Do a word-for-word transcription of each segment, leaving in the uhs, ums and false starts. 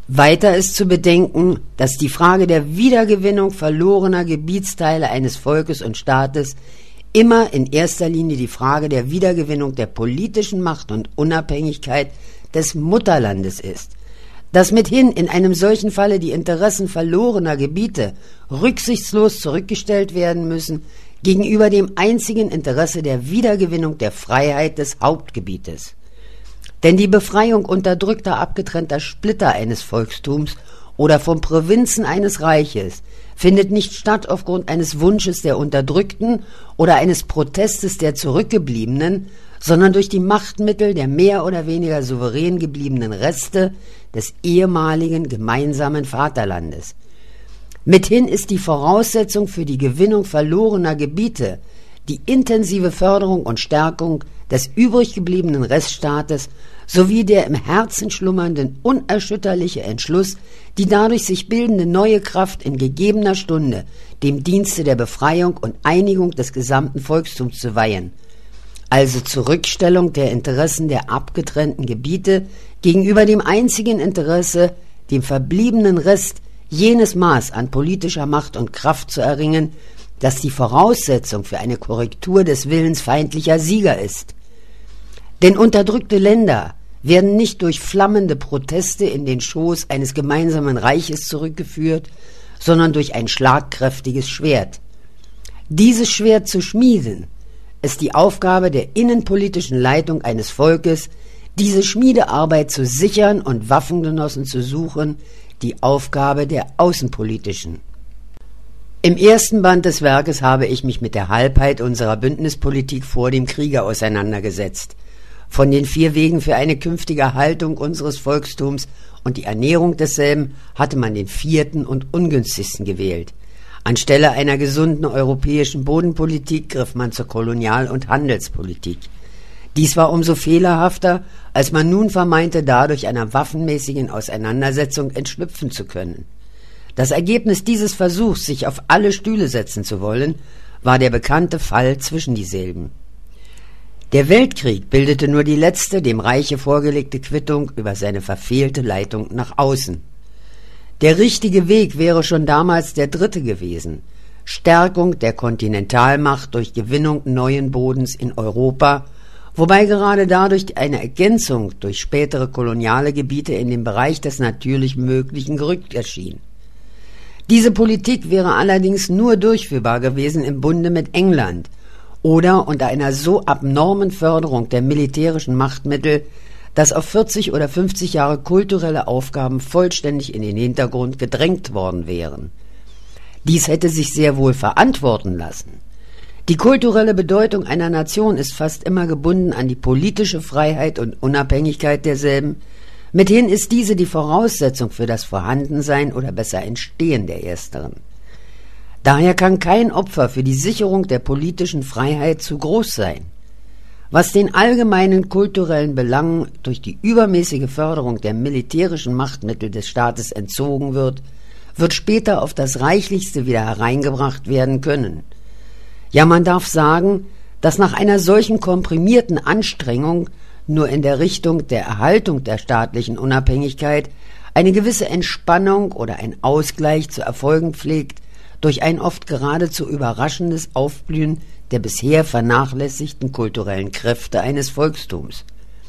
Weiter ist zu bedenken, dass die Frage der Wiedergewinnung verlorener Gebietsteile eines Volkes und Staates immer in erster Linie die Frage der Wiedergewinnung der politischen Macht und Unabhängigkeit des Mutterlandes ist. Dass mithin in einem solchen Falle die Interessen verlorener Gebiete rücksichtslos zurückgestellt werden müssen gegenüber dem einzigen Interesse der Wiedergewinnung der Freiheit des Hauptgebietes. Denn die Befreiung unterdrückter, abgetrennter Splitter eines Volkstums oder von Provinzen eines Reiches findet nicht statt aufgrund eines Wunsches der Unterdrückten oder eines Protestes der Zurückgebliebenen, sondern durch die Machtmittel der mehr oder weniger souverän gebliebenen Reste des ehemaligen gemeinsamen Vaterlandes. Mithin ist die Voraussetzung für die Gewinnung verlorener Gebiete die intensive Förderung und Stärkung des übrig gebliebenen Reststaates sowie der im Herzen schlummernden unerschütterliche Entschluss, die dadurch sich bildende neue Kraft in gegebener Stunde dem Dienste der Befreiung und Einigung des gesamten Volkstums zu weihen, also zur Rückstellung der Interessen der abgetrennten Gebiete gegenüber dem einzigen Interesse, dem verbliebenen Rest jenes Maß an politischer Macht und Kraft zu erringen, das die Voraussetzung für eine Korrektur des Willens feindlicher Sieger ist. Denn unterdrückte Länder werden nicht durch flammende Proteste in den Schoß eines gemeinsamen Reiches zurückgeführt, sondern durch ein schlagkräftiges Schwert. Dieses Schwert zu schmieden, ist die Aufgabe der innenpolitischen Leitung eines Volkes, diese Schmiedearbeit zu sichern und Waffengenossen zu suchen, die Aufgabe der außenpolitischen. Im ersten Band des Werkes habe ich mich mit der Halbheit unserer Bündnispolitik vor dem Kriege auseinandergesetzt. Von den vier Wegen für eine künftige Erhaltung unseres Volkstums und die Ernährung desselben hatte man den vierten und ungünstigsten gewählt. Anstelle einer gesunden europäischen Bodenpolitik griff man zur Kolonial- und Handelspolitik. Dies war umso fehlerhafter, als man nun vermeinte, dadurch einer waffenmäßigen Auseinandersetzung entschlüpfen zu können. Das Ergebnis dieses Versuchs, sich auf alle Stühle setzen zu wollen, war der bekannte Fall zwischen dieselben. Der Weltkrieg bildete nur die letzte dem Reiche vorgelegte Quittung über seine verfehlte Leitung nach außen. Der richtige Weg wäre schon damals der dritte gewesen: Stärkung der Kontinentalmacht durch Gewinnung neuen Bodens in Europa, wobei gerade dadurch eine Ergänzung durch spätere koloniale Gebiete in den Bereich des natürlich Möglichen gerückt erschien. Diese Politik wäre allerdings nur durchführbar gewesen im Bunde mit England oder unter einer so abnormen Förderung der militärischen Machtmittel, dass auf vierzig oder fünfzig Jahre kulturelle Aufgaben vollständig in den Hintergrund gedrängt worden wären. Dies hätte sich sehr wohl verantworten lassen. Die kulturelle Bedeutung einer Nation ist fast immer gebunden an die politische Freiheit und Unabhängigkeit derselben. Mithin ist diese die Voraussetzung für das Vorhandensein oder besser Entstehen der ersteren. Daher kann kein Opfer für die Sicherung der politischen Freiheit zu groß sein. Was den allgemeinen kulturellen Belangen durch die übermäßige Förderung der militärischen Machtmittel des Staates entzogen wird, wird später auf das Reichlichste wieder hereingebracht werden können. Ja, man darf sagen, dass nach einer solchen komprimierten Anstrengung nur in der Richtung der Erhaltung der staatlichen Unabhängigkeit eine gewisse Entspannung oder ein Ausgleich zu erfolgen pflegt, durch ein oft geradezu überraschendes Aufblühen der bisher vernachlässigten kulturellen Kräfte eines Volkstums.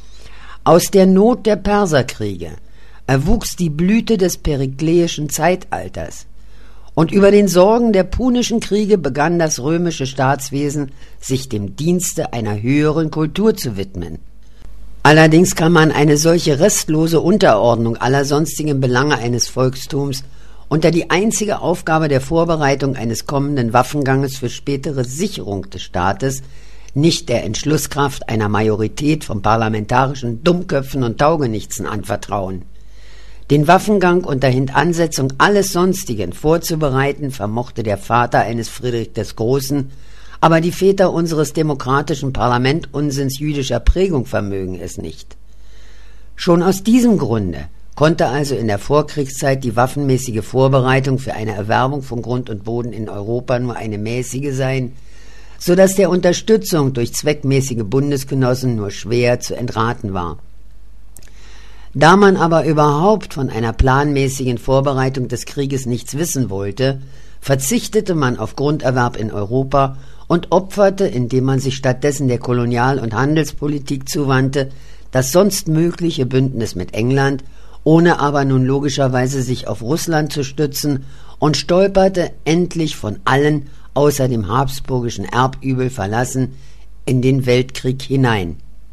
Aus der Not der Perserkriege erwuchs die Blüte des perikleischen Zeitalters, und über den Sorgen der punischen Kriege begann das römische Staatswesen, sich dem Dienste einer höheren Kultur zu widmen. Allerdings kann man eine solche restlose Unterordnung aller sonstigen Belange eines Volkstums unter die einzige Aufgabe der Vorbereitung eines kommenden Waffenganges für spätere Sicherung des Staates, nicht der Entschlusskraft einer Majorität von parlamentarischen Dummköpfen und Taugenichtsen anvertrauen. Den Waffengang unter Hintansetzung alles Sonstigen vorzubereiten, vermochte der Vater eines Friedrich des Großen, aber die Väter unseres demokratischen Parlamentunsinns jüdischer Prägung vermögen es nicht. Schon aus diesem Grunde konnte also in der Vorkriegszeit die waffenmäßige Vorbereitung für eine Erwerbung von Grund und Boden in Europa nur eine mäßige sein, so dass der Unterstützung durch zweckmäßige Bundesgenossen nur schwer zu entraten war. Da man aber überhaupt von einer planmäßigen Vorbereitung des Krieges nichts wissen wollte, verzichtete man auf Grunderwerb in Europa und opferte, indem man sich stattdessen der Kolonial- und Handelspolitik zuwandte, das sonst mögliche Bündnis mit England, ohne aber nun logischerweise sich auf Russland zu stützen, und stolperte endlich von allen außer dem habsburgischen Erbübel verlassen in den Weltkrieg hinein.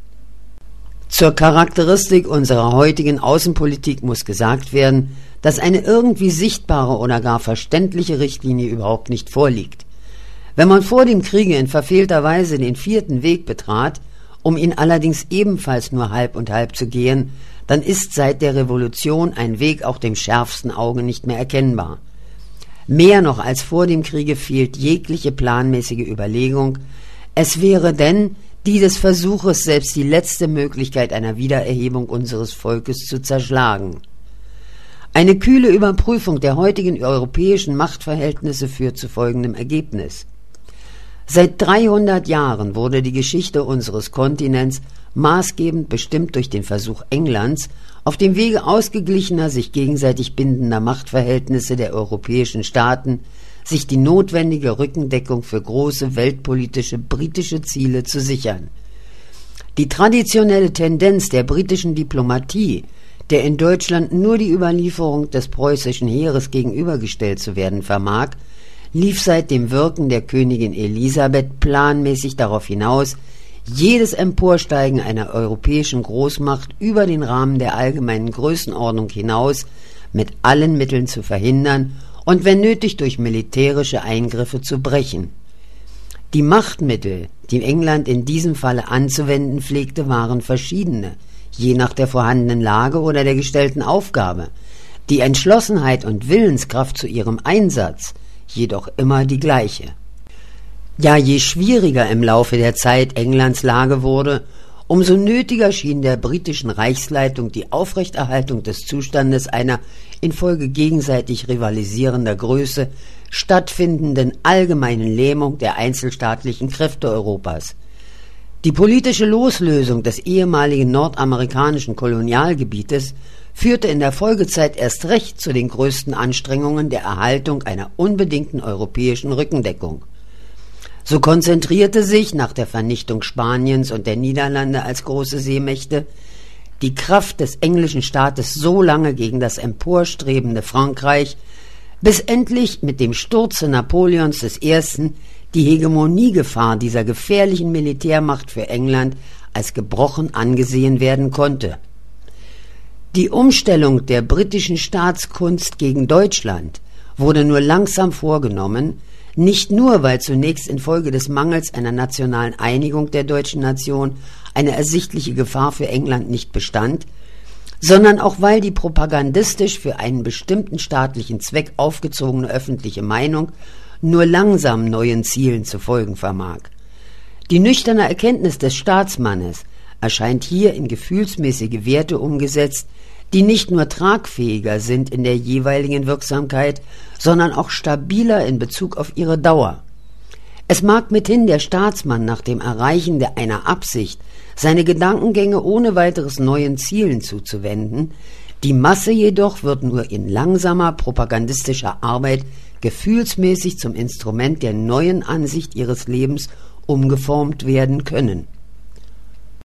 Zur Charakteristik unserer heutigen Außenpolitik muss gesagt werden, dass eine irgendwie sichtbare oder gar verständliche Richtlinie überhaupt nicht vorliegt. Wenn man vor dem Kriege in verfehlter Weise den vierten Weg betrat, um ihn allerdings ebenfalls nur halb und halb zu gehen, dann ist seit der Revolution ein Weg auch dem schärfsten Auge nicht mehr erkennbar. Mehr noch als vor dem Kriege fehlt jegliche planmäßige Überlegung. Es wäre denn die des Versuches, selbst die letzte Möglichkeit einer Wiedererhebung unseres Volkes zu zerschlagen. Eine kühle Überprüfung der heutigen europäischen Machtverhältnisse führt zu folgendem Ergebnis. Seit dreihundert Jahren wurde die Geschichte unseres Kontinents maßgebend bestimmt durch den Versuch Englands, auf dem Wege ausgeglichener, sich gegenseitig bindender Machtverhältnisse der europäischen Staaten sich die notwendige Rückendeckung für große weltpolitische britische Ziele zu sichern. Die traditionelle Tendenz der britischen Diplomatie, der in Deutschland nur die Überlieferung des preußischen Heeres gegenübergestellt zu werden vermag, lief seit dem Wirken der Königin Elisabeth planmäßig darauf hinaus, jedes Emporsteigen einer europäischen Großmacht über den Rahmen der allgemeinen Größenordnung hinaus mit allen Mitteln zu verhindern und wenn nötig durch militärische Eingriffe zu brechen. Die Machtmittel, die England in diesem Falle anzuwenden pflegte, waren verschiedene, je nach der vorhandenen Lage oder der gestellten Aufgabe. Die Entschlossenheit und Willenskraft zu ihrem Einsatz jedoch immer die gleiche. Ja, je schwieriger im Laufe der Zeit Englands Lage wurde, umso nötiger schien der britischen Reichsleitung die Aufrechterhaltung des Zustandes einer infolge gegenseitig rivalisierender Größe stattfindenden allgemeinen Lähmung der einzelstaatlichen Kräfte Europas. Die politische Loslösung des ehemaligen nordamerikanischen Kolonialgebietes führte in der Folgezeit erst recht zu den größten Anstrengungen der Erhaltung einer unbedingten europäischen Rückendeckung. So konzentrierte sich nach der Vernichtung Spaniens und der Niederlande als große Seemächte die Kraft des englischen Staates so lange gegen das emporstrebende Frankreich, bis endlich mit dem Sturze Napoleons des Ersten die Hegemoniegefahr dieser gefährlichen Militärmacht für England als gebrochen angesehen werden konnte. Die Umstellung der britischen Staatskunst gegen Deutschland wurde nur langsam vorgenommen, nicht nur, weil zunächst infolge des Mangels einer nationalen Einigung der deutschen Nation eine ersichtliche Gefahr für England nicht bestand, sondern auch weil die propagandistisch für einen bestimmten staatlichen Zweck aufgezogene öffentliche Meinung nur langsam neuen Zielen zu folgen vermag. Die nüchterne Erkenntnis des Staatsmannes erscheint hier in gefühlsmäßige Werte umgesetzt, die nicht nur tragfähiger sind in der jeweiligen Wirksamkeit, sondern auch stabiler in Bezug auf ihre Dauer. Es mag mithin der Staatsmann nach dem Erreichen der einer Absicht seine Gedankengänge ohne weiteres neuen Zielen zuzuwenden, die Masse jedoch wird nur in langsamer propagandistischer Arbeit gefühlsmäßig zum Instrument der neuen Ansicht ihres Lebens umgeformt werden können.